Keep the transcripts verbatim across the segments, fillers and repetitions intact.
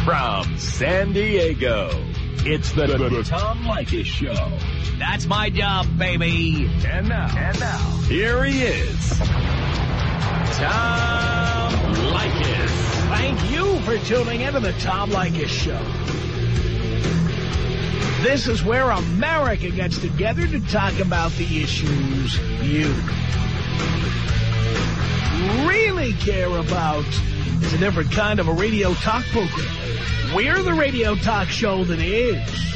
From San Diego, it's the, the, the Tom Leykis Show. That's my job, baby. And now, and now, here he is, Tom Leykis. Thank you for tuning into the Tom Leykis Show. This is where America gets together to talk about the issues you really care about. It's a different kind of a radio talk program. We're the radio talk show that is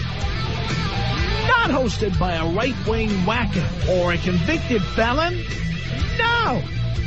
not hosted by a right-wing wacko or a convicted felon. No.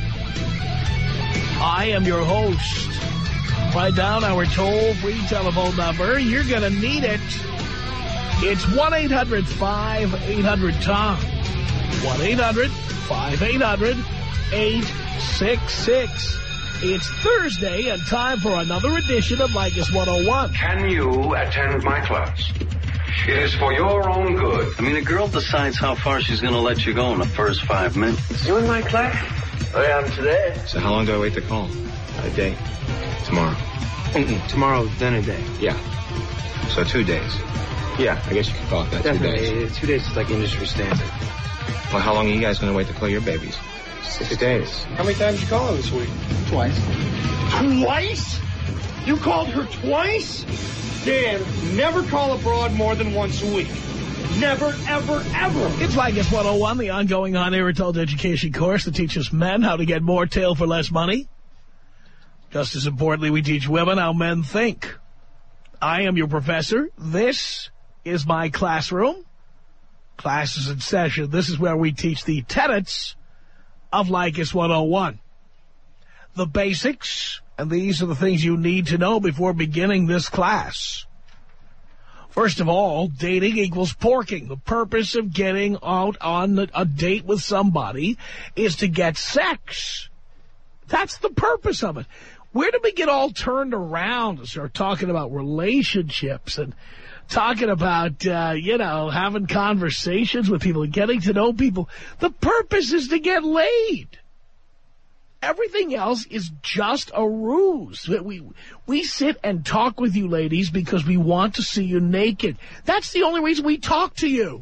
I am your host. Write down our toll-free telephone number. You're going to need it. It's one eight hundred five eight hundred Tom. one eight hundred five eight hundred eight six six. It's Thursday and time for another edition of Leykis one oh one. Can you attend my class? It is for your own good. I mean, a girl decides how far she's going to let you go in the first five minutes. You in my class? I am today. So how long do I wait to call? A day. Tomorrow. Mm-mm. Tomorrow, then a day. Yeah. So two days. Yeah, I guess you could call it that. Definitely. Two days. Two days is like industry standard. Well, how long are you guys going to wait to call your babies? Six days. How many times you call her this week? Twice. Twice? You called her twice? Dan, never call abroad more than once a week. Never, ever, ever. It's Leykis one oh one, the ongoing on-air adult education course that teaches men how to get more tail for less money. Just as importantly, we teach women how men think. I am your professor. This is my classroom. Class is in session. This is where we teach the tenets of Leykis one oh one. The basics, and these are the things you need to know before beginning this class. First of all, dating equals porking. The purpose of getting out on a date with somebody is to get sex. That's the purpose of it. Where did we get all turned around and start talking about relationships and talking about, uh, you know, having conversations with people and getting to know people? The purpose is to get laid. Everything else is just a ruse. We, we sit and talk with you ladies because we want to see you naked. That's the only reason we talk to you.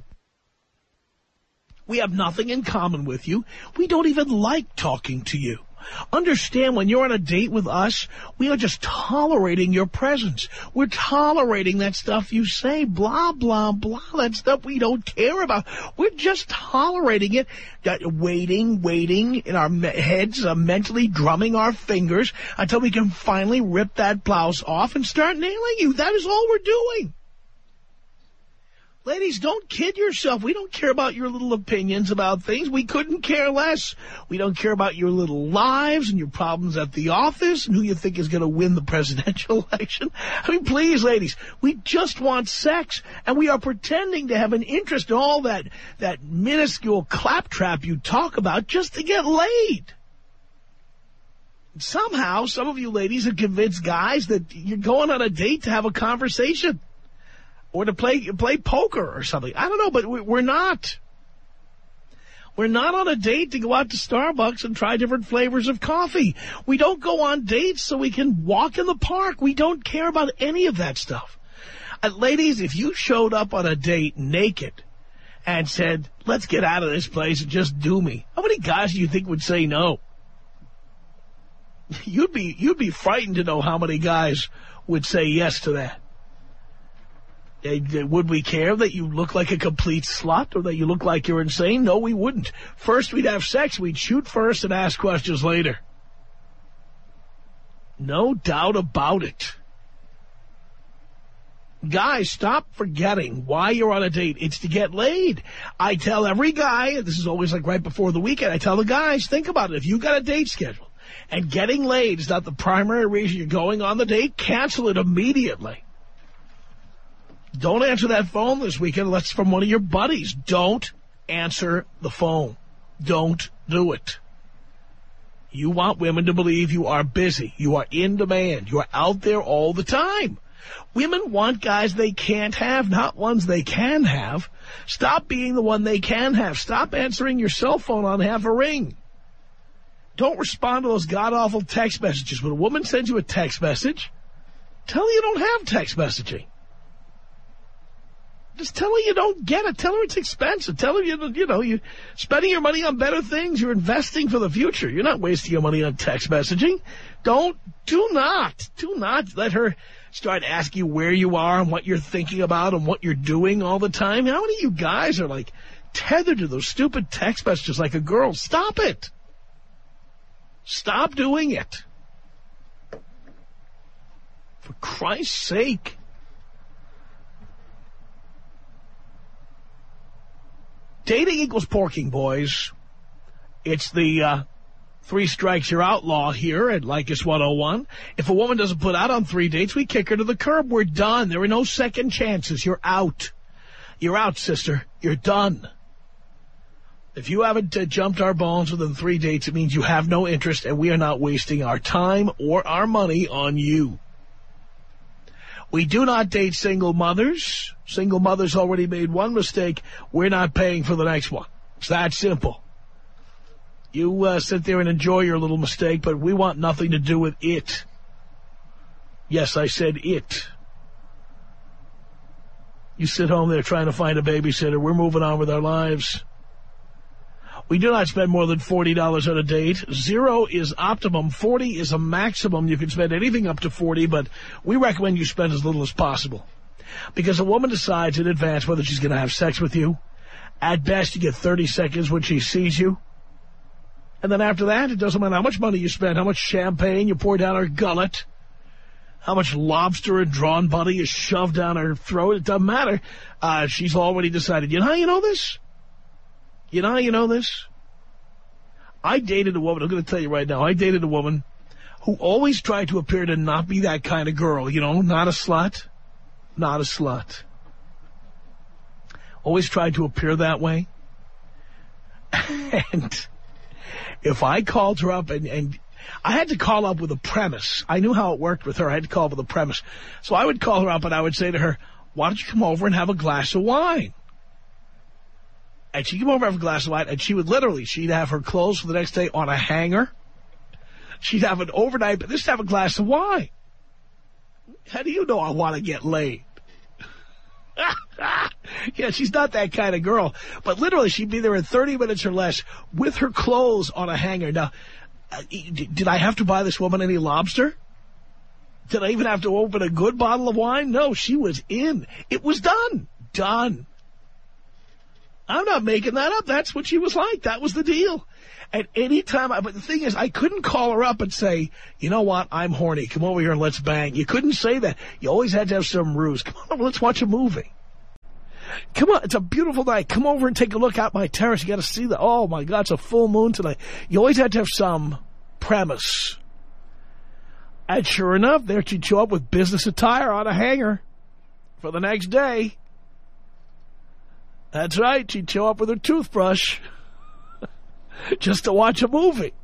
We have nothing in common with you. We don't even like talking to you. Understand, when you're on a date with us, we are just tolerating your presence. We're tolerating that stuff you say, blah, blah, blah, that stuff we don't care about. We're just tolerating it, waiting, waiting in our heads, uh, mentally drumming our fingers until we can finally rip that blouse off and start nailing you. That is all we're doing. Ladies, don't kid yourself. We don't care about your little opinions about things. We couldn't care less. We don't care about your little lives and your problems at the office and who you think is going to win the presidential election. I mean, please, ladies, we just want sex, and we are pretending to have an interest in all that, that minuscule claptrap you talk about just to get laid. Somehow, some of you ladies have convinced guys that you're going on a date to have a conversation. Or to play play poker or something. I don't know, but we're not. We're not on a date to go out to Starbucks and try different flavors of coffee. We don't go on dates so we can walk in the park. We don't care about any of that stuff. Uh, ladies, if you showed up on a date naked and said, let's get out of this place and just do me, how many guys do you think would say no? You'd be, you'd be frightened to know how many guys would say yes to that. Would we care that you look like a complete slut or that you look like you're insane? No, we wouldn't. First, we'd have sex. We'd shoot first and ask questions later. No doubt about it. Guys, stop forgetting why you're on a date. It's to get laid. I tell every guy, this is always like right before the weekend, I tell the guys, think about it. If you've got a date scheduled and getting laid is not the primary reason you're going on the date, cancel it immediately. Don't answer that phone this weekend unless it's from one of your buddies. Don't answer the phone. Don't do it. You want women to believe you are busy. You are in demand. You are out there all the time. Women want guys they can't have, not ones they can have. Stop being the one they can have. Stop answering your cell phone on half a ring. Don't respond to those god-awful text messages. When a woman sends you a text message, Tell her you don't have text messaging. Just tell her you don't get it. Tell her it's expensive. Tell her, you, you know, you're spending your money on better things. You're investing for the future. You're not wasting your money on text messaging. Don't, do not, do not let her start asking you where you are and what you're thinking about and what you're doing all the time. How many of you guys are, like, tethered to those stupid text messages like a girl? Stop it. Stop doing it. For Christ's sake. Dating equals porking, boys. It's the uh, three strikes you're outlaw here at Leykis one oh one. If a woman doesn't put out on three dates, we kick her to the curb. We're done. There are no second chances. You're out. You're out, sister. You're done. If you haven't uh, jumped our bones within three dates, it means you have no interest, and we are not wasting our time or our money on you. We do not date single mothers. Single mothers already made one mistake. We're not paying for the next one. It's that simple. You uh, sit there and enjoy your little mistake, but we want nothing to do with it. Yes, I said it. You sit home there trying to find a babysitter. We're moving on with our lives. We do not spend more than forty dollars on a date. Zero is optimum. forty is a maximum. You can spend anything up to forty, but we recommend you spend as little as possible. Because a woman decides in advance whether she's going to have sex with you. At best, you get thirty seconds when she sees you. And then after that, it doesn't matter how much money you spend, how much champagne you pour down her gullet, how much lobster and drawn butter you shove down her throat. It doesn't matter. Uh, she's already decided. You know how you know this? You know how you know this? I dated a woman, I'm going to tell you right now, I dated a woman who always tried to appear to not be that kind of girl, you know, not a slut, not a slut. Always tried to appear that way. And if I called her up and, and I had to call up with a premise. I knew how it worked with her. I had to call up with a premise. So I would call her up and I would say to her, why don't you come over and have a glass of wine? And she'd come over and have a glass of wine, and she would literally, she'd have her clothes for the next day on a hanger. She'd have an overnight, but just have a glass of wine. How do you know I want to get laid? Yeah, she's not that kind of girl. But literally, she'd be there in thirty minutes or less with her clothes on a hanger. Now, did I have to buy this woman any lobster? Did I even have to open a good bottle of wine? No, she was in. It was done. Done. I'm not making that up. That's what she was like. That was the deal. And any time, I, but the thing is, I couldn't call her up and say, you know what, I'm horny. Come over here and let's bang. You couldn't say that. You always had to have some ruse. Come on, let's watch a movie. Come on, it's a beautiful night. Come over and take a look out my terrace. You got to see the, oh my God, it's a full moon tonight. You always had to have some premise. And sure enough, there she'd show up with business attire on a hanger for the next day. That's right, she'd show up with her toothbrush just to watch a movie.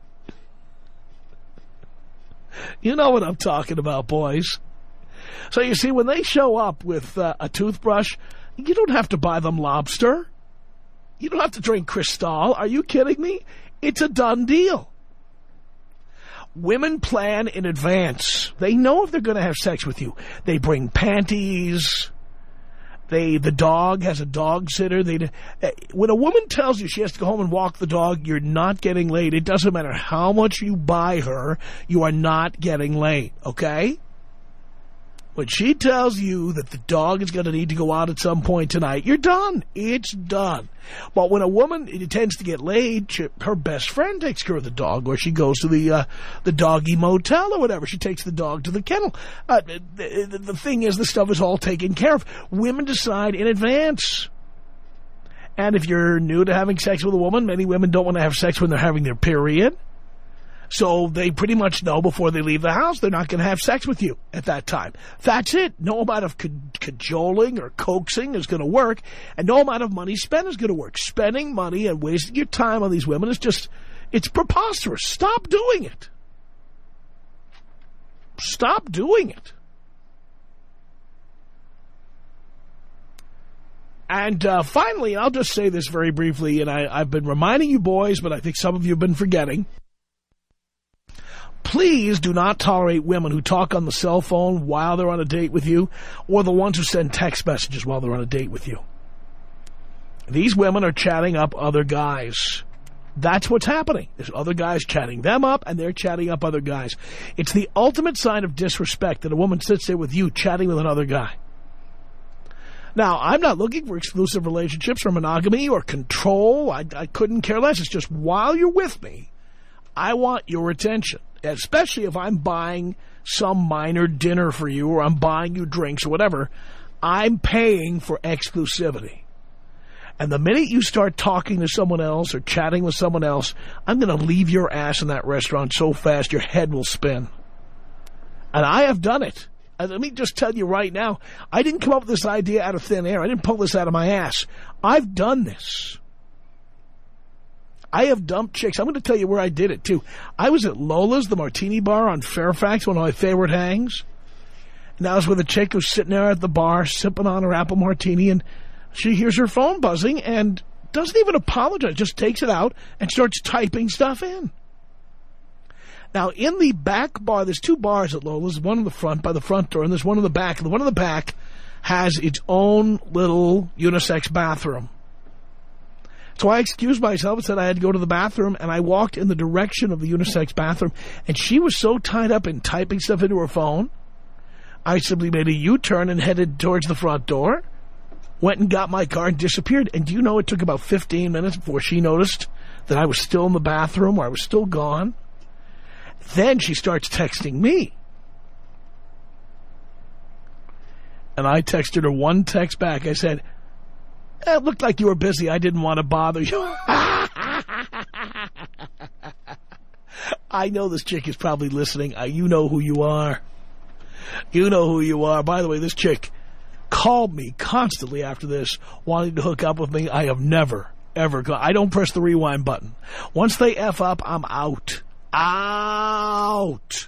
You know what I'm talking about, boys. So you see, when they show up with uh, a toothbrush, you don't have to buy them lobster. You don't have to drink Cristal. Are you kidding me? It's a done deal. Women plan in advance. They know if they're going to have sex with you. They bring panties. They, the dog has a dog sitter. They, when a woman tells you she has to go home and walk the dog, you're not getting laid. It doesn't matter how much you buy her, you are not getting laid, okay? When she tells you that the dog is going to need to go out at some point tonight, you're done. It's done. But when a woman intends to get laid, she, her best friend takes care of the dog, or she goes to the uh, the doggy motel or whatever. She takes the dog to the kennel. Uh, the, the thing is, the stuff is all taken care of. Women decide in advance. And if you're new to having sex with a woman, many women don't want to have sex when they're having their period. So they pretty much know before they leave the house they're not going to have sex with you at that time. That's it. No amount of cajoling or coaxing is going to work, and no amount of money spent is going to work. Spending money and wasting your time on these women is just, it's preposterous. Stop doing it. Stop doing it. And uh, finally, I'll just say this very briefly, and I, I've been reminding you boys, but I think some of you have been forgetting. Please do not tolerate women who talk on the cell phone while they're on a date with you, or the ones who send text messages while they're on a date with you. These women are chatting up other guys. That's what's happening. There's other guys chatting them up, and they're chatting up other guys. It's the ultimate sign of disrespect that a woman sits there with you chatting with another guy. Now, I'm not looking for exclusive relationships or monogamy or control. I, I couldn't care less. It's just while you're with me, I want your attention, especially if I'm buying some minor dinner for you or I'm buying you drinks or whatever. I'm paying for exclusivity. And the minute you start talking to someone else or chatting with someone else, I'm going to leave your ass in that restaurant so fast your head will spin. And I have done it. And let me just tell you right now, I didn't come up with this idea out of thin air. I didn't pull this out of my ass. I've done this. I have dumped chicks. I'm going to tell you where I did it, too. I was at Lola's, the Martini Bar on Fairfax, one of my favorite hangs. And I was with a chick who's sitting there at the bar, sipping on her apple martini, and she hears her phone buzzing and doesn't even apologize, just takes it out and starts typing stuff in. Now, in the back bar, there's two bars at Lola's, one in the front by the front door, and there's one in the back. And the one in the back has its own little unisex bathroom. So I excused myself and said I had to go to the bathroom, and I walked in the direction of the unisex bathroom, and she was so tied up in typing stuff into her phone, I simply made a U-turn and headed towards the front door, went and got my car and disappeared. And do you know it took about fifteen minutes before she noticed that I was still in the bathroom or I was still gone? Then she starts texting me. And I texted her one text back. I said, eh, it looked like you were busy. I didn't want to bother you. I know this chick is probably listening. I, you know who you are. You know who you are. By the way, this chick called me constantly after this, wanting to hook up with me. I have never, ever gone. I don't press the rewind button. Once they F up, I'm out. Out.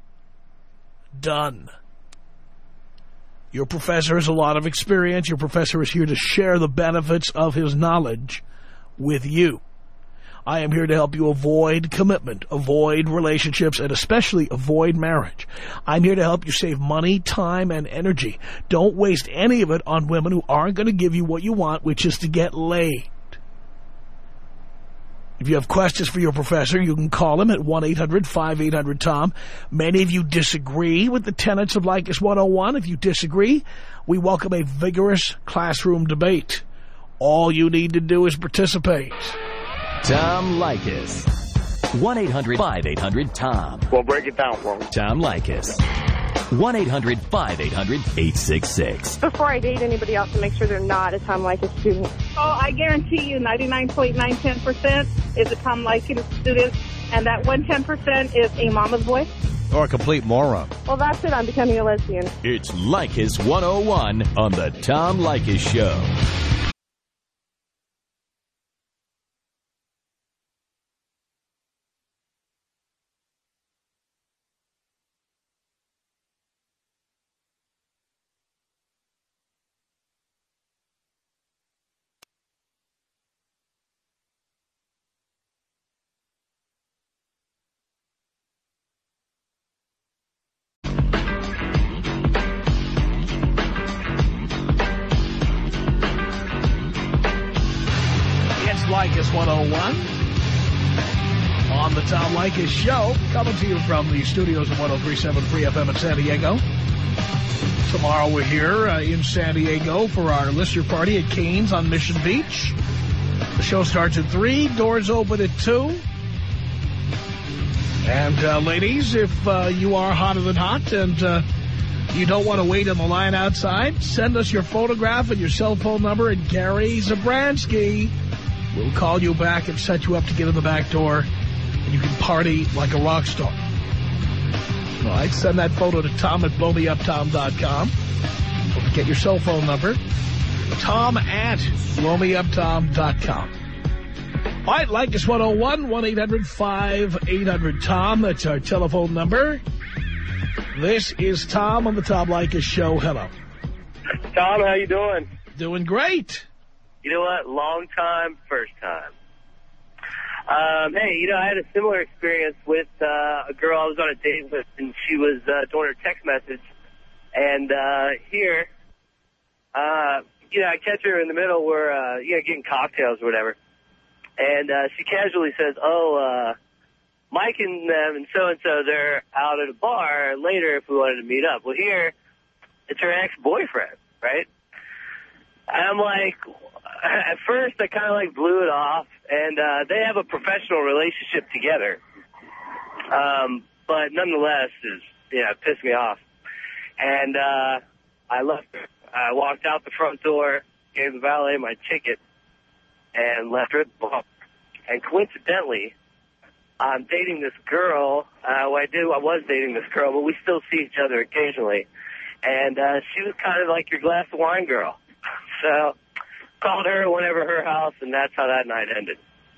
Done. Your professor has a lot of experience. Your professor is here to share the benefits of his knowledge with you. I am here to help you avoid commitment, avoid relationships, and especially avoid marriage. I'm here to help you save money, time, and energy. Don't waste any of it on women who aren't going to give you what you want, which is to get laid. If you have questions for your professor, you can call him at one eight hundred five eight hundred Tom. Many of you disagree with the tenets of Leykis one oh one. If you disagree, we welcome a vigorous classroom debate. All you need to do is participate. Tom Leykis. one eight hundred five eight hundred Tom. Well, break it down for me. Tom Leykis. one eight hundred five eight hundred eight six six. Before I date anybody else, to make sure they're not a Tom Leykis student. Oh, I guarantee you ninety-nine point nine ten percent is a Tom Leykis student, and that one ten percent is a mama's boy. Or a complete moron. Well, that's it. I'm becoming a lesbian. It's Leykis one oh one on the Tom Leykis Show. Leykis one oh one on the Tom Leykis Show, coming to you from the studios of one oh three point seven Free F M in San Diego. Tomorrow we're here uh, in San Diego for our listener party at Cane's on Mission Beach. The show starts at three, doors open at two. And uh, ladies, if uh, you are hotter than hot and uh, you don't want to wait in the line outside, send us your photograph and your cell phone number, and Gary Zabransky we'll call you back and set you up to get in the back door, and you can party like a rock star. All right, send that photo to Tom at blow me up tom dot com. Don't forget your cell phone number, Tom at blow me up tom dot com. All right, Leykis one oh one, one eight hundred five eight hundred Tom. That's our telephone number. This is Tom on the Tom Leykis Show. Hello. Tom, how you doing? Doing great. You know what? Long time, first time. Um, hey, you know, I had a similar experience with uh, a girl I was on a date with, and she was uh, doing her text message. And uh, here, uh, you know, I catch her in the middle where, uh, you know, getting cocktails or whatever. And uh, she casually says, oh, uh, Mike and them and so-and-so, they're out at a bar later if we wanted to meet up. Well, here, it's her ex-boyfriend, right? And I'm like, at first I kind of like blew it off, and uh, they have a professional relationship together. Um, but nonetheless, is you know, it pissed me off. And uh, I left her. I walked out the front door, gave the valet my ticket, and left her at the bar. And coincidentally, I'm dating this girl. Uh, well, I do. I was dating this girl, but we still see each other occasionally. And uh, she was kind of like your glass of wine girl. So called her, went over to her house, and that's how that night ended.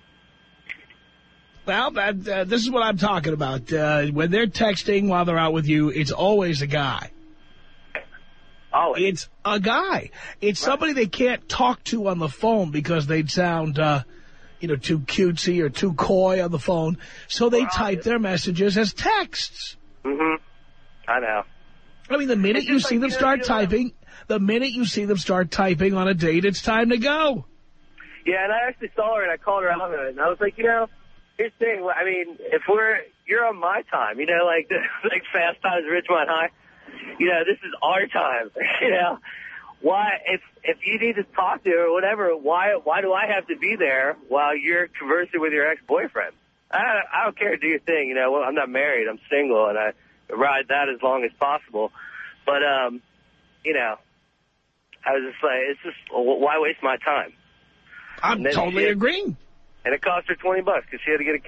Well, that, uh, this is what I'm talking about. Uh, when they're texting while they're out with you, it's always a guy. Always. It's a guy. It's right. Somebody they can't talk to on the phone because they'd sound, uh, you know, too cutesy or too coy on the phone. So they type their messages as texts. Mm-hmm. I know. I mean, the minute you see like, them you know, start you know, typing, the minute you see them start typing on a date, it's time to go. Yeah, and I actually saw her, and I called her out on it, and I was like, you know, here's the thing. I mean, if we're, you're on my time, you know, like, like Fast Times at Ridgemont High. You know, this is our time, you know. Why, if if you need to talk to her or whatever, why why do I have to be there while you're conversing with your ex-boyfriend? I, I don't care. Do your thing, you know. Well, I'm not married. I'm single, and I ride that as long as possible. But, um, you know, I was just like, it's just, why waste my time? I'm totally had, agreeing. And it cost her twenty bucks because she had to get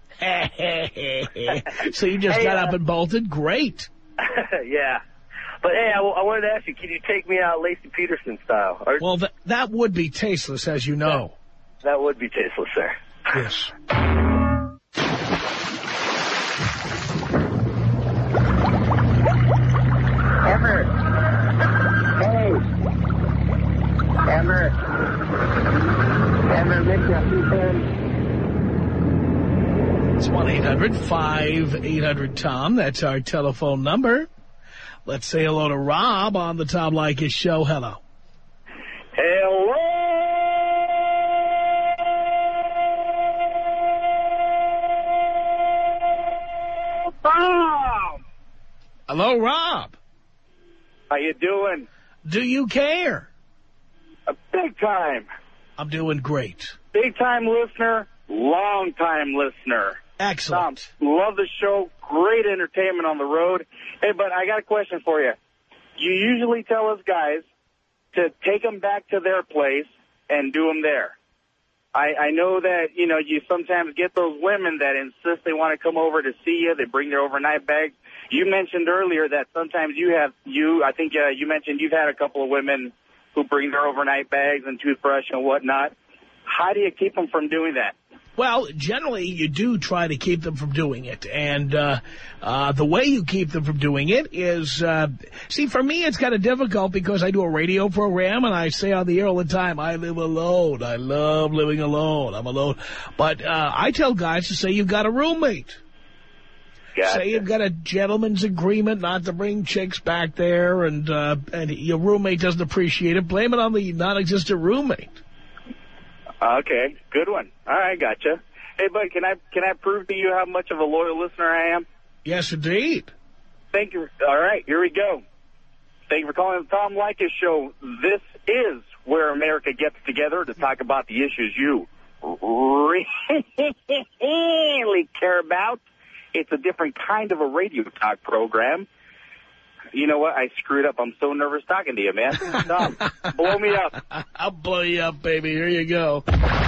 a cab. So you just hey, got uh, up and bolted? Great. Yeah. But, hey, I, I wanted to ask you, can you take me out Lacey Peterson style? Or, well, th that would be tasteless, as you know. That, that would be tasteless, sir. Yes. Emmer. Hey. Emmer. Emmer, Mitchell, It's one eight hundred five eight hundred Tom. That's our telephone number. Let's say hello to Rob on the Tom Leykis show. Hello. Hello. Tom. Hello, Rob. How you doing? Do you care? A big time. I'm doing great. Big time listener, long time listener. Excellent. Tom, love the show. Great entertainment on the road. Hey, but I got a question for you. You usually tell us guys to take them back to their place and do them there. I, I know that, you know, you sometimes get those women that insist they want to come over to see you. They bring their overnight bags. You mentioned earlier that sometimes you have, you, I think uh, you mentioned you've had a couple of women who bring their overnight bags and toothbrush and whatnot. How do you keep them from doing that? Well, generally, you do try to keep them from doing it. And uh, uh, the way you keep them from doing it is, uh, see, for me, it's kind of difficult because I do a radio program and I say on the air all the time, I live alone. I love living alone. I'm alone. But uh, I tell guys to say you've got a roommate. Gotcha. Say you've got a gentleman's agreement not to bring chicks back there and, uh, and your roommate doesn't appreciate it. Blame it on the non-existent roommate. Okay, good one. All right, gotcha. Hey, bud, can I can I prove to you how much of a loyal listener I am? Yes, indeed. Thank you. All right, here we go. Thank you for calling the Tom Leykis Show. This is where America gets together to talk about the issues you really care about. It's a different kind of a radio talk program. You know what? I screwed up. I'm so nervous talking to you, man. Tom, blow me up. I'll blow you up, baby. Here you go.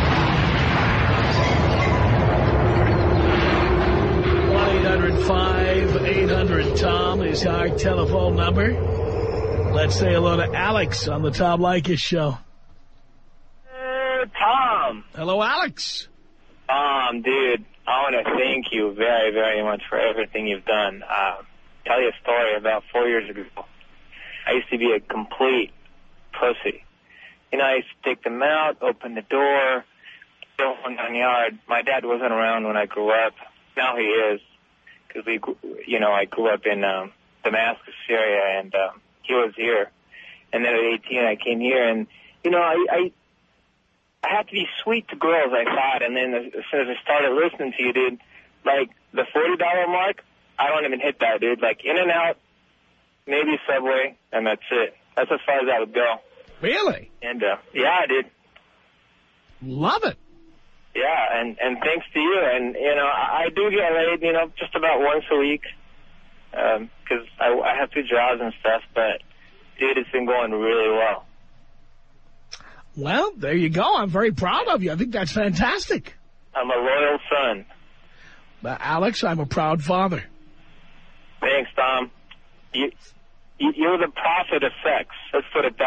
one eight hundred five eight hundred Tom is our telephone number. Let's say hello to Alex on the Tom Leykis show. Uh, Tom. Hello, Alex. Um, dude, I want to thank you very, very much for everything you've done. Uh, tell you a story. About four years ago, I used to be a complete pussy. You know, I used to take them out, open the door, the whole nine yard. My dad wasn't around when I grew up. Now he is, because we, you know, I grew up in um, Damascus, Syria, and um, he was here. And then at eighteen, I came here, and you know, I, I, I had to be sweet to girls, I thought. And then as soon as I started listening to you, dude, like the forty dollar mark, I don't even hit that, dude. Like In and Out, maybe Subway, and that's it. That's as far as I would go. Really? And uh, yeah, dude. Love it. Yeah, and, and thanks to you. And, you know, I, I do get laid, you know, just about once a week because um, I, I have two jobs and stuff. But, dude, it's been going really well. Well, there you go. I'm very proud of you. I think that's fantastic. I'm a loyal son. Uh, Alex, I'm a proud father. Thanks, Tom. You, you, you're the prophet of sex. Let's put it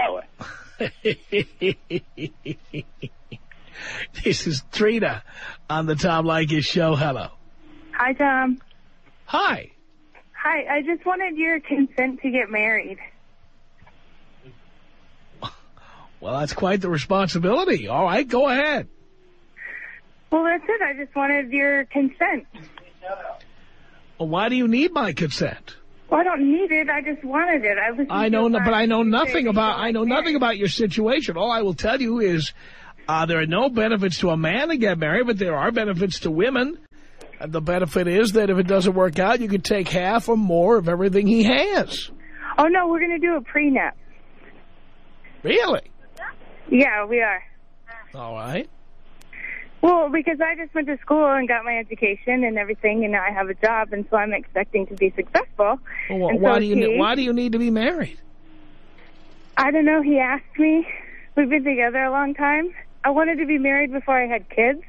that way. This is Trina on the Tom Leykis show. Hello. Hi, Tom. Hi. Hi, I just wanted your consent to get married. Well, that's quite the responsibility. All right, go ahead. Well, that's it. I just wanted your consent. Well, why do you need my consent? Well, I don't need it. I just wanted it. I was. I know, but I know nothing about. I know nothing about your situation. All I will tell you is, uh, there are no benefits to a man to get married, but there are benefits to women. And the benefit is that if it doesn't work out, you can take half or more of everything he has. Oh no, we're going to do a prenup. Really? Yeah, we are. All right. Well, because I just went to school and got my education and everything, and now I have a job, and so I'm expecting to be successful. Well, and why so do you he, Why do you need to be married? I don't know. He asked me. We've been together a long time. I wanted to be married before I had kids.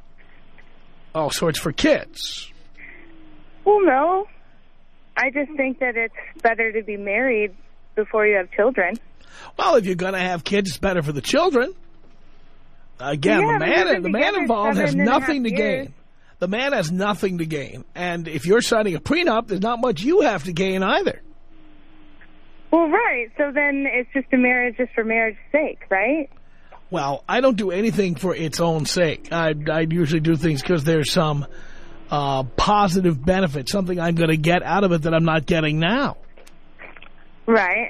Oh, so it's for kids. Well, no. I just think that it's better to be married before you have children. Well, if you're going to have kids, it's better for the children. Again, yeah, the man the man involved has nothing to gain. The man has nothing to gain. And if you're signing a prenup, there's not much you have to gain either. Well, right. So then it's just a marriage just for marriage's sake, right? Well, I don't do anything for its own sake. I, I usually do things because there's some uh, positive benefit, something I'm going to get out of it that I'm not getting now. Right.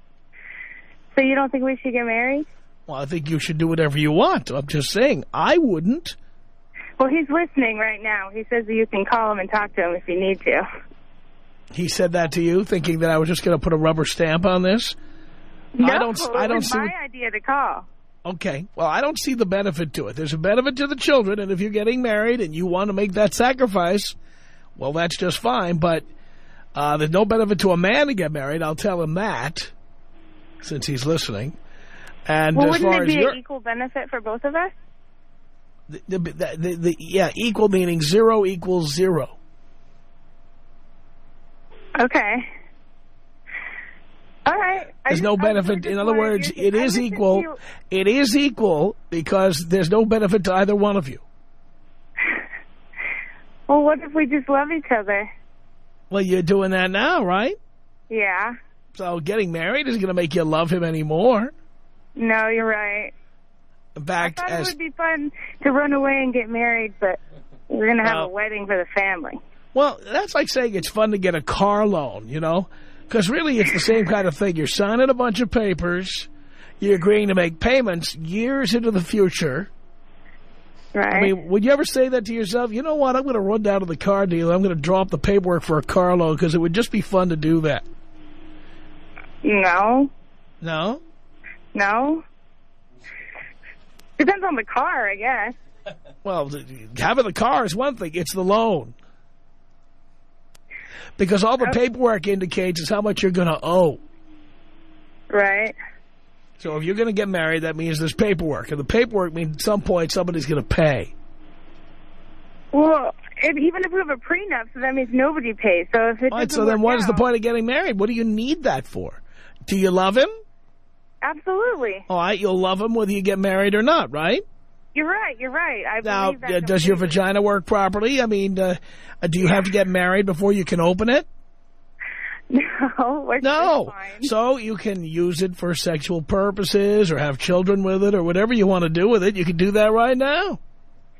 So you don't think we should get married? Well, I think you should do whatever you want. I'm just saying, I wouldn't. Well, he's listening right now. He says that you can call him and talk to him if you need to. He said that to you, thinking that I was just going to put a rubber stamp on this? No, I don't, I don't it was see my what... idea to call. Okay, well, I don't see the benefit to it. There's a benefit to the children, and if you're getting married and you want to make that sacrifice, well, that's just fine. But uh, there's no benefit to a man to get married. I'll tell him that, since he's listening. And well, as wouldn't far it be as an equal benefit for both of us? The, the, the, the, the, yeah, equal meaning zero equals zero. Okay. All right. There's no benefit. In other words, it is equal. It is equal because there's no benefit to either one of you. Well, what if we just love each other? Well, you're doing that now, right? Yeah. So getting married isn't going to make you love him anymore. No, you're right. In fact, I thought as, it would be fun to run away and get married, but we're going to have uh, a wedding for the family. Well, that's like saying it's fun to get a car loan, you know? Because really it's the same kind of thing. You're signing a bunch of papers. You're agreeing to make payments years into the future. Right. I mean, would you ever say that to yourself? You know what? I'm going to run down to the car dealer. I'm going to draw up the paperwork for a car loan because it would just be fun to do that. No. No? No. Depends on the car, I guess. Well, having the car is one thing. It's the loan. Because all the Okay. paperwork indicates is how much you're going to owe. Right. So if you're going to get married, that means there's paperwork. And the paperwork means at some point somebody's going to pay. Well, if, even if we have a prenup, so that means nobody pays. So if it All right, doesn't so then work what is the out- point of getting married? What do you need that for? Do you love him? Absolutely. All right, you'll love him whether you get married or not, right? You're right, you're right. I Now, believe that uh, does your completely. vagina work properly? I mean, uh, uh, do you have to get married before you can open it? No. It's No. fine. So you can use it for sexual purposes or have children with it or whatever you want to do with it. You can do that right now.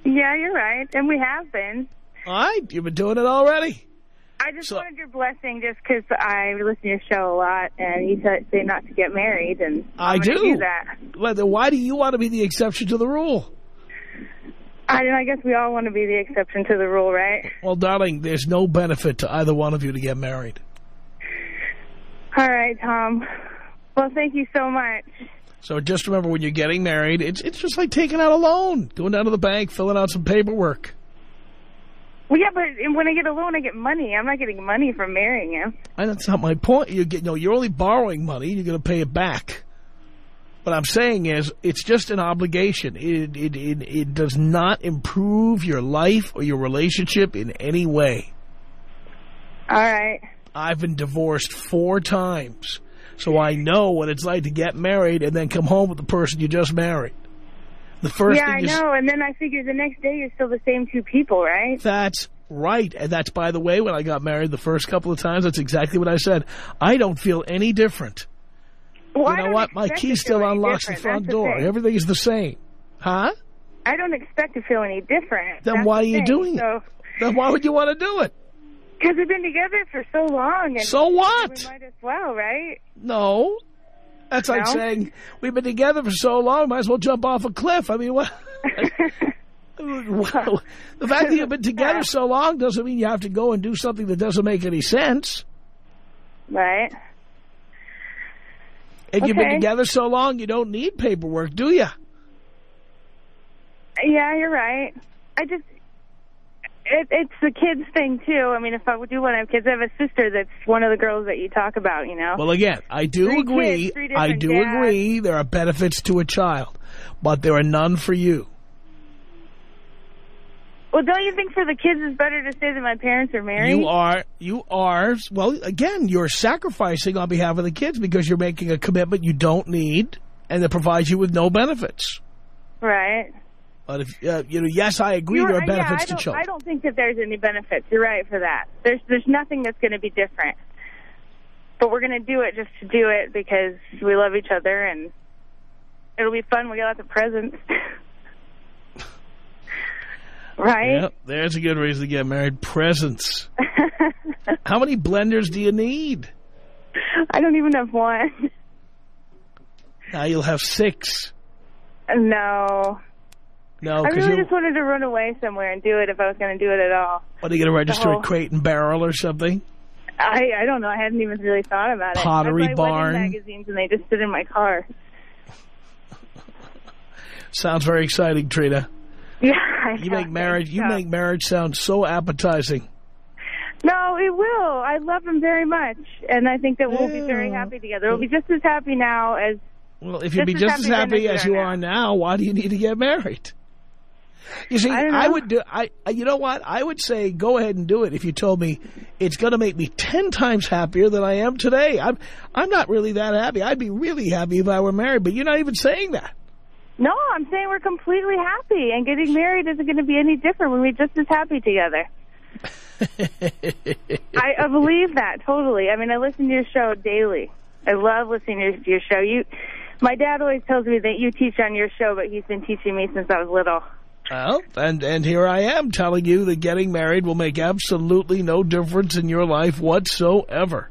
Yeah, you're right. And we have been. All right. You've been doing it already. I just so, wanted your blessing just because I listen to your show a lot, and you say not to get married, and I do. do that. Well, then why do you want to be the exception to the rule? I, I guess we all want to be the exception to the rule, right? Well, darling, there's no benefit to either one of you to get married. All right, Tom. Well, thank you so much. So just remember, when you're getting married, it's it's just like taking out a loan, going down to the bank, filling out some paperwork. Well, yeah, but when I get a loan, I get money. I'm not getting money from marrying him. And that's not my point. You get no, you're only borrowing money. You're going to pay it back. What I'm saying is, it's just an obligation. It, it it it does not improve your life or your relationship in any way. All right. I've been divorced four times, so I know what it's like to get married and then come home with the person you just married. The first yeah, thing I know, and then I figure the next day you're still the same two people, right? That's right, and that's, by the way, when I got married the first couple of times, that's exactly what I said. I don't feel any different. Well, you know what? My key still unlocks the front door. Everything is the same. Huh? I don't expect to feel any different. Then why are you doing it? Then why would you want to do it? Because we've been together for so long. And so what? We might as well, right? No. That's like no? saying, we've been together for so long, might as well jump off a cliff. I mean, what? Well, the fact that you've been together so long doesn't mean you have to go and do something that doesn't make any sense. Right. And okay. You've been together so long, you don't need paperwork, do you? Yeah, you're right. I just, it, it's the kids thing, too. I mean, if I do want to have kids, I have a sister that's one of the girls that you talk about, you know? Well, again, I do three agree. Kids, I do dads. agree there are benefits to a child, but there are none for you. Well, don't you think for the kids it's better to say that my parents are married? You are, you are, well, again, you're sacrificing on behalf of the kids because you're making a commitment you don't need and that provides you with no benefits. Right. But, if uh, you know, yes, I agree you're, there are benefits yeah, to children. I don't think that there's any benefits. You're right for that. There's, there's nothing that's going to be different. But we're going to do it just to do it because we love each other and it'll be fun. We got lots of presents. Right? Yep, there's a good reason to get married. Presents. How many blenders do you need? I don't even have one. Now you'll have six. No. No, I really you're... just wanted to run away somewhere and do it if I was going to do it at all. What, are you going to register whole... at Crate and Barrel or something? I I don't know. I hadn't even really thought about it. Pottery I buy Barn. wedding magazines and they just sit in my car. Sounds very exciting, Trina. Yeah, I you make marriage. You make marriage sound so appetizing. No, it will. I love him very much, and I think that we'll yeah. be very happy together. We'll be just as happy now as. Well, if you'd be just as happy as you are now, why do you need to get married? You see, I, I would do. I. You know what? I would say go ahead and do it if you told me it's going to make me ten times happier than I am today. I'm. I'm not really that happy. I'd be really happy if I were married, but you're not even saying that. No, I'm saying we're completely happy, and getting married isn't going to be any different. We'll be just as happy together. I, I believe that, totally. I mean, I listen to your show daily. I love listening to your show. You, my dad always tells me that you teach on your show, but he's been teaching me since I was little. Well, and, and here I am telling you that getting married will make absolutely no difference in your life whatsoever.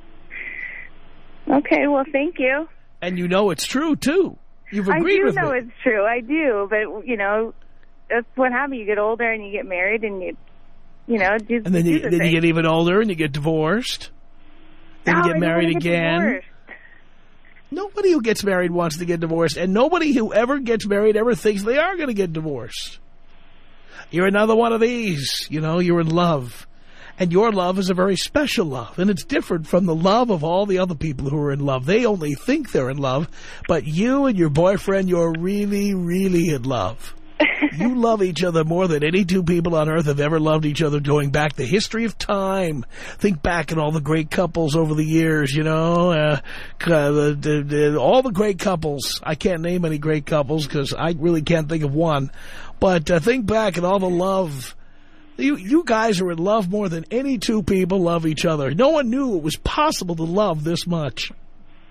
Okay, well, thank you. And you know it's true, too. You've agreed I do with know me. It's true. I do, but you know, that's what happens. You get older and you get married, and you, you know, do. And then do you the then thing. you get even older and you get divorced. Then no, you get married get again. Divorced. Nobody who gets married wants to get divorced, and nobody who ever gets married ever thinks they are going to get divorced. You're another one of these. You know, you're in love. And your love is a very special love, and it's different from the love of all the other people who are in love. They only think they're in love, but you and your boyfriend, you're really, really in love. You love each other more than any two people on earth have ever loved each other, going back the history of time. Think back at all the great couples over the years, you know, uh, uh, the, the, the, all the great couples. I can't name any great couples because I really can't think of one. But uh, think back at all the love. You, you guys are in love more than any two people love each other. No one knew it was possible to love this much.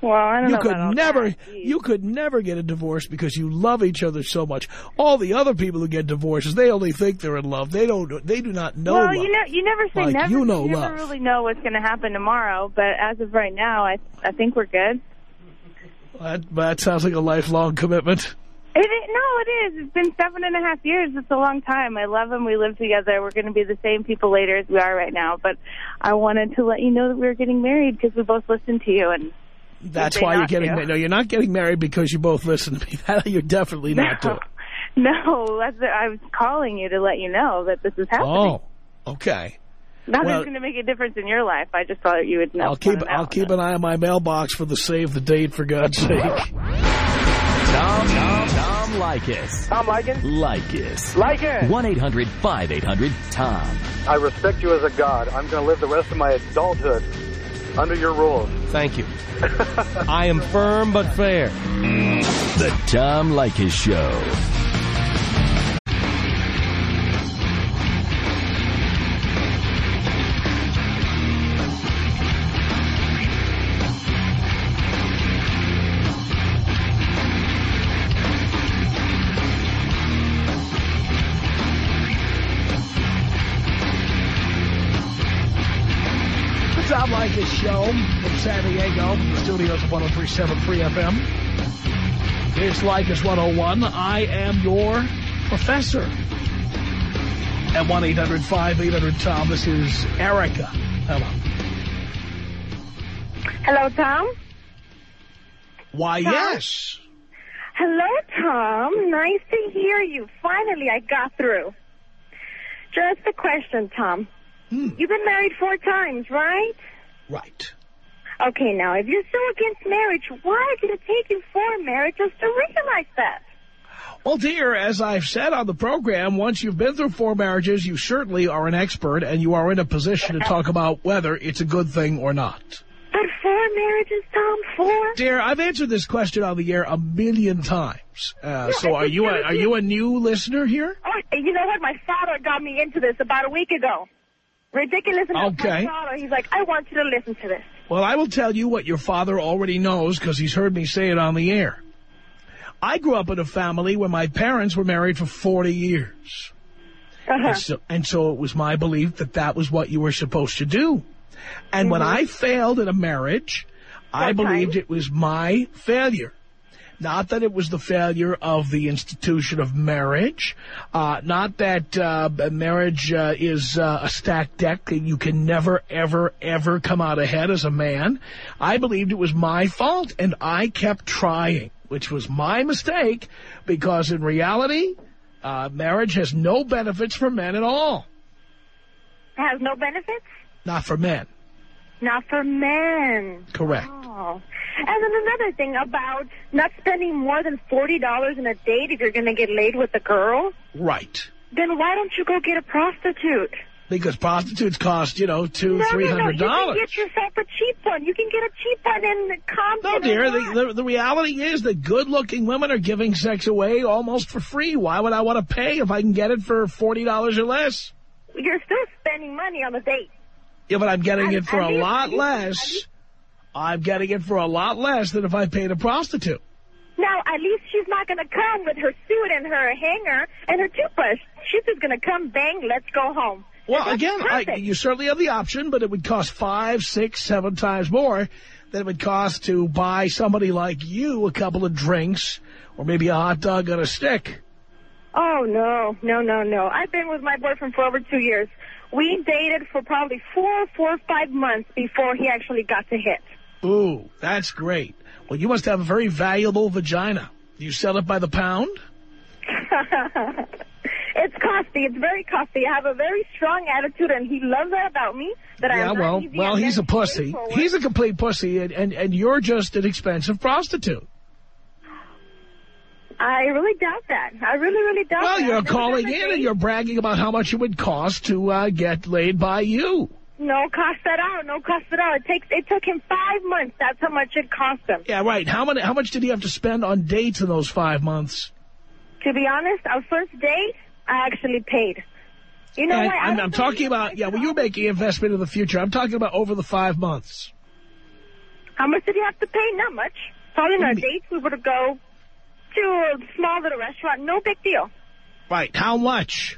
Well, I don't you know could about all never, that. you could never get a divorce because you love each other so much. All the other people who get divorces, they only think they're in love. They don't. They do not know. Well, love. you know, you never say like never. You know you love. never really know what's going to happen tomorrow. But as of right now, I I think we're good. That, that sounds like a lifelong commitment. It is, no, it is. It's been seven and a half years. It's a long time. I love him. We live together. We're going to be the same people later as we are right now. But I wanted to let you know that we were getting married because we both listened to you. And that's why you're getting married. No, you're not getting married because you both listen to me. That you're definitely not no, doing. No, that's it. I was calling you to let you know that this is happening. Oh, okay. Nothing's well, going to make a difference in your life. I just thought you would know. I'll keep I'll keep an eye on my mailbox for the save the date, for God's sake. Tom, Tom, Tom Leykis. Tom Leykis? Leykis. Leykis. one eight hundred five eight hundred Tom. I respect you as a god. I'm going to live the rest of my adulthood under your rules. Thank you. I am firm but fair. The Tom Leykis Show. Tom Leykis Show from San Diego, from the studios of one oh three point seven Free F M. It's Leykis one oh one. I am your professor. At one eight hundred five eight hundred Tom, this is Erica. Hello. Hello, Tom. Why, Tom? yes. Hello, Tom. Nice to hear you. Finally, I got through. Just a question, Tom. Hmm. You've been married four times, right? Right. Okay, now, if you're so against marriage, why did it take you four marriages to realize that? Well, dear, as I've said on the program, once you've been through four marriages, you certainly are an expert, and you are in a position to talk about whether it's a good thing or not. But four marriages, Tom? Four? Dear, I've answered this question on the air a million times. Uh, no, so are you a, are you a new listener here? Oh, you know what? My father got me into this about a week ago. Ridiculous enough. Okay. My father, he's like, I want you to listen to this. Well, I will tell you what your father already knows because he's heard me say it on the air. I grew up in a family where my parents were married for forty years. Uh-huh. And, so, and so it was my belief that that was what you were supposed to do. And Mm-hmm. when I failed in a marriage, I what believed time? it was my failure. Not that it was the failure of the institution of marriage. Uh, not that uh, marriage uh, is uh, a stacked deck and you can never, ever, ever come out ahead as a man. I believed it was my fault, and I kept trying, which was my mistake, because in reality, uh, marriage has no benefits for men at all. It has no benefits? Not for men. Not for men. Correct. Oh. And then another thing about not spending more than forty dollars in a date if you're going to get laid with a girl. Right. Then why don't you go get a prostitute? Because prostitutes cost, you know, two, no, three no, no. hundred You dollars. can get yourself a cheap one. You can get a cheap one in Compton. No, dear. The, the, the reality is that good-looking women are giving sex away almost for free. Why would I want to pay if I can get it for forty dollars or less? You're still spending money on the date. Yeah, but I'm getting I, it for I a mean, lot I mean, less. I mean, I'm getting it for a lot less than if I paid a prostitute. Now, at least she's not going to come with her suit and her hanger and her toothbrush. She's just going to come, bang, let's go home. Well, That's again, I, you certainly have the option, but it would cost five, six, seven times more than it would cost to buy somebody like you a couple of drinks or maybe a hot dog on a stick. Oh, no, no, no, no. I've been with my boyfriend for over two years. We dated for probably four, four or five months before he actually got to hit. Ooh, that's great. Well, you must have a very valuable vagina. Do you sell it by the pound? It's costly. It's very costly. I have a very strong attitude, and he loves that about me. That yeah, I'm well, not easy well, and he's a never pussy. straightforward. He's a complete pussy, and, and, and you're just an expensive prostitute. I really doubt that. I really, really doubt well, that. Well, you're I've never calling done a in date. and you're bragging about how much it would cost to uh, get laid by you. No cost at all. No cost at all. It takes. It took him five months. That's how much it cost him. Yeah, right. How many? How much did he have to spend on dates in those five months? To be honest, our first date, I actually paid. You know and what? I'm, I'm talking about, yeah, well, you're making an investment in the future. I'm talking about over the five months. How much did he have to pay? Not much. Probably on our dates, we would go to a small little restaurant. No big deal. Right. How much?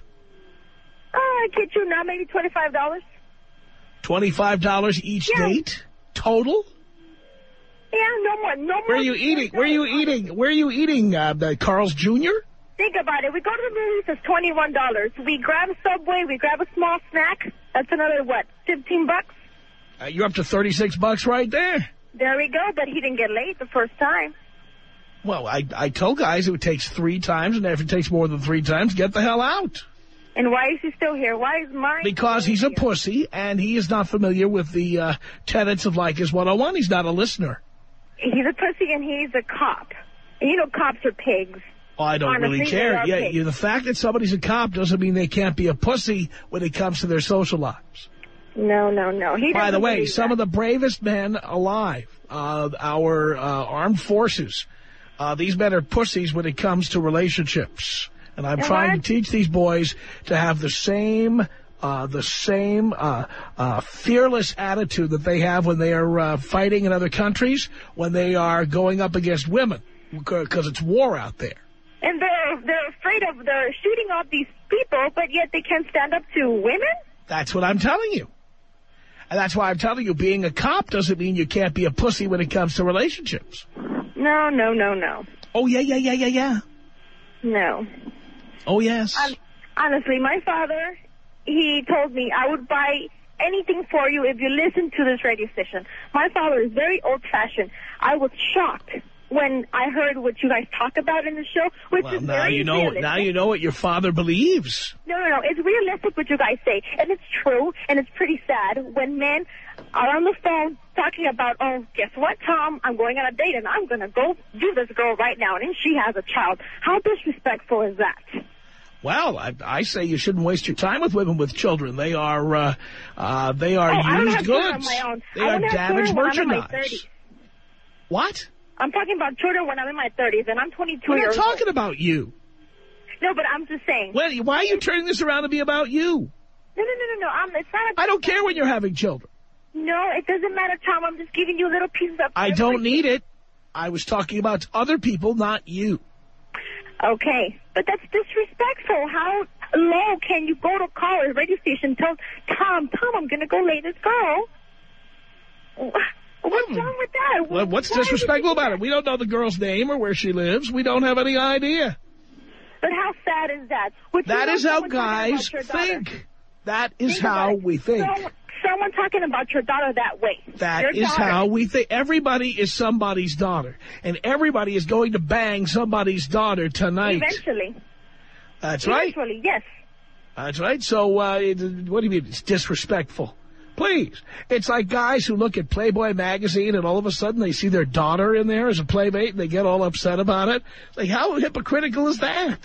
Oh, I kid you not, maybe twenty-five dollars. twenty-five dollars each yeah. date? Total? Yeah, no more. No more. Where are you eating? Where are you eating? Where are you eating, uh, the Carl's Junior? Think about it. We go to the movies, it's twenty-one dollars. We grab a Subway, we grab a small snack. That's another, what, fifteen bucks? Uh, you're up to thirty-six bucks right there. There we go, but he didn't get late the first time. Well, I, I told guys it takes three times, and if it takes more than three times, get the hell out. And why is he still here? Why is mine? Because he's a pussy, and he is not familiar with the uh, tenets of Leykis one oh one. He's not a listener. He's a pussy, and he's a cop. And you know cops are pigs. Oh, I don't Honestly, really care. Yeah, pigs. you, the fact that somebody's a cop doesn't mean they can't be a pussy when it comes to their social lives. No, no, no. He By the way, some that. of the bravest men alive, uh, our uh, armed forces, uh, these men are pussies when it comes to relationships. And I'm and trying what? to teach these boys to have the same, uh, the same uh, uh, fearless attitude that they have when they are uh, fighting in other countries, when they are going up against women, because it's war out there. And they're they're afraid of they're shooting off these people, but yet they can't stand up to women? That's what I'm telling you. And that's why I'm telling you, being a cop doesn't mean you can't be a pussy when it comes to relationships. No, no, no, no. Oh, yeah, yeah, yeah, yeah, yeah. No. Oh, yes. Um, honestly, my father, he told me I would buy anything for you if you listen to this radio station. My father is very old-fashioned. I was shocked when I heard what you guys talk about in the show, which well, is now very you know. realistic. Now you know what your father believes. No, no, no. It's realistic what you guys say, and it's true, and it's pretty sad when men are on the phone talking about, oh, guess what, Tom? I'm going on a date, and I'm going to go do this girl right now, and she has a child. How disrespectful is that? Well, I, I say you shouldn't waste your time with women with children. They are, uh, uh, they are oh, I don't used have goods. On my own. They I are don't have damaged when I'm in my merchandise. thirties. What? I'm talking about children when I'm in my thirties, and I'm twenty-two We're years not talking old. about you. No, but I'm just saying. Well, why are you turning this around to be about you? No, no, no, no, no. I'm, it's not. I don't care when you're having children. No, it doesn't matter, Tom. I'm just giving you little pieces of. I don't need it. I was talking about other people, not you. Okay, but that's disrespectful. How low can you go to call a radio station and tell Tom, Tom, I'm going to go lay this girl? What's Hmm. wrong with that? Well, what's Why disrespectful about it? We don't know the girl's name or where she lives. We don't have any idea. But how sad is that? Would That you is know how someone talking guys about your daughter? think. That is Think how about it. we think. Someone, someone talking about your daughter that way. That your is daughter. how we think. Everybody is somebody's daughter. And everybody is going to bang somebody's daughter tonight. Eventually. That's right. Eventually, yes. That's right. So, uh, it, what do you mean? It's disrespectful. Please. It's like guys who look at Playboy magazine and all of a sudden they see their daughter in there as a playmate and they get all upset about it. It's like, how hypocritical is that?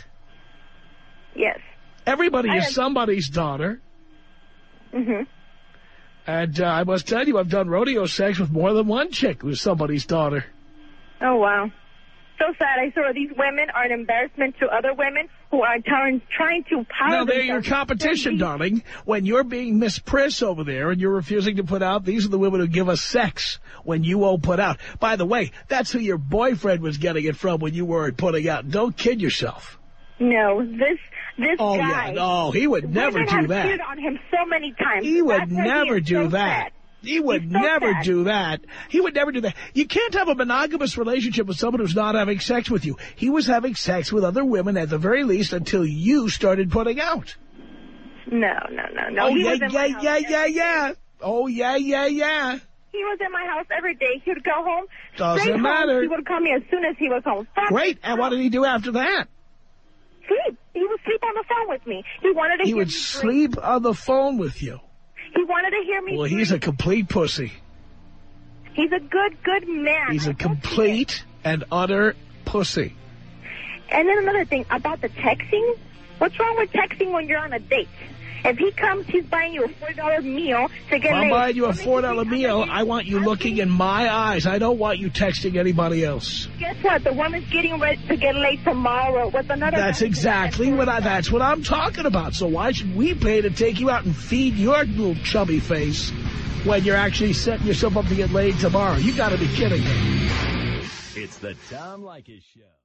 Yes. Everybody I is am. somebody's daughter. Mm-hmm. And uh, I must tell you, I've done rodeo sex with more than one chick who's somebody's daughter. Oh, wow. So sad. I saw these women are an embarrassment to other women who are trying, trying to power Now, they're your themselves. competition, darling. When you're being Miss Priss over there and you're refusing to put out, these are the women who give us sex when you won't put out. By the way, that's who your boyfriend was getting it from when you weren't putting out. Don't kid yourself. No, this this oh, guy. yeah. No, he would never women do have that. cheated on him so many times. He would That's why he never is do so that. sad. He would He's so never sad. do that. He would never do that. You can't have a monogamous relationship with someone who's not having sex with you. He was having sex with other women at the very least until you started putting out. No, no, no, no. Oh, he yeah, was in yeah, my house yeah, every yeah, day. yeah. Oh, yeah, yeah, yeah. He was in my house every day. He would go home. Doesn't straight home. matter. He would call me as soon as he was home. Fuck. Great. And what did he do after that? Sleep. He would sleep on the phone with me. He wanted to He hear would me sleep breathe. on the phone with you. He wanted to hear me Well, breathe. he's a complete pussy. He's a good, good man. He's I a don't see complete and utter pussy. it. And then another thing about the texting. What's wrong with texting when you're on a date? If he comes, he's buying you a four dollar meal to get If I'm laid. buying you a What makes four dollar think I'm meal, getting- I want you I'm looking getting- in my eyes. I don't want you texting anybody else. Guess what? The woman's getting ready to get laid tomorrow with another. That's guy. exactly what I, that's what I'm talking about. So why should we pay to take you out and feed your little chubby face? when you're actually setting yourself up to get laid tomorrow. You got to be kidding me. It's the Tom Leykis Show.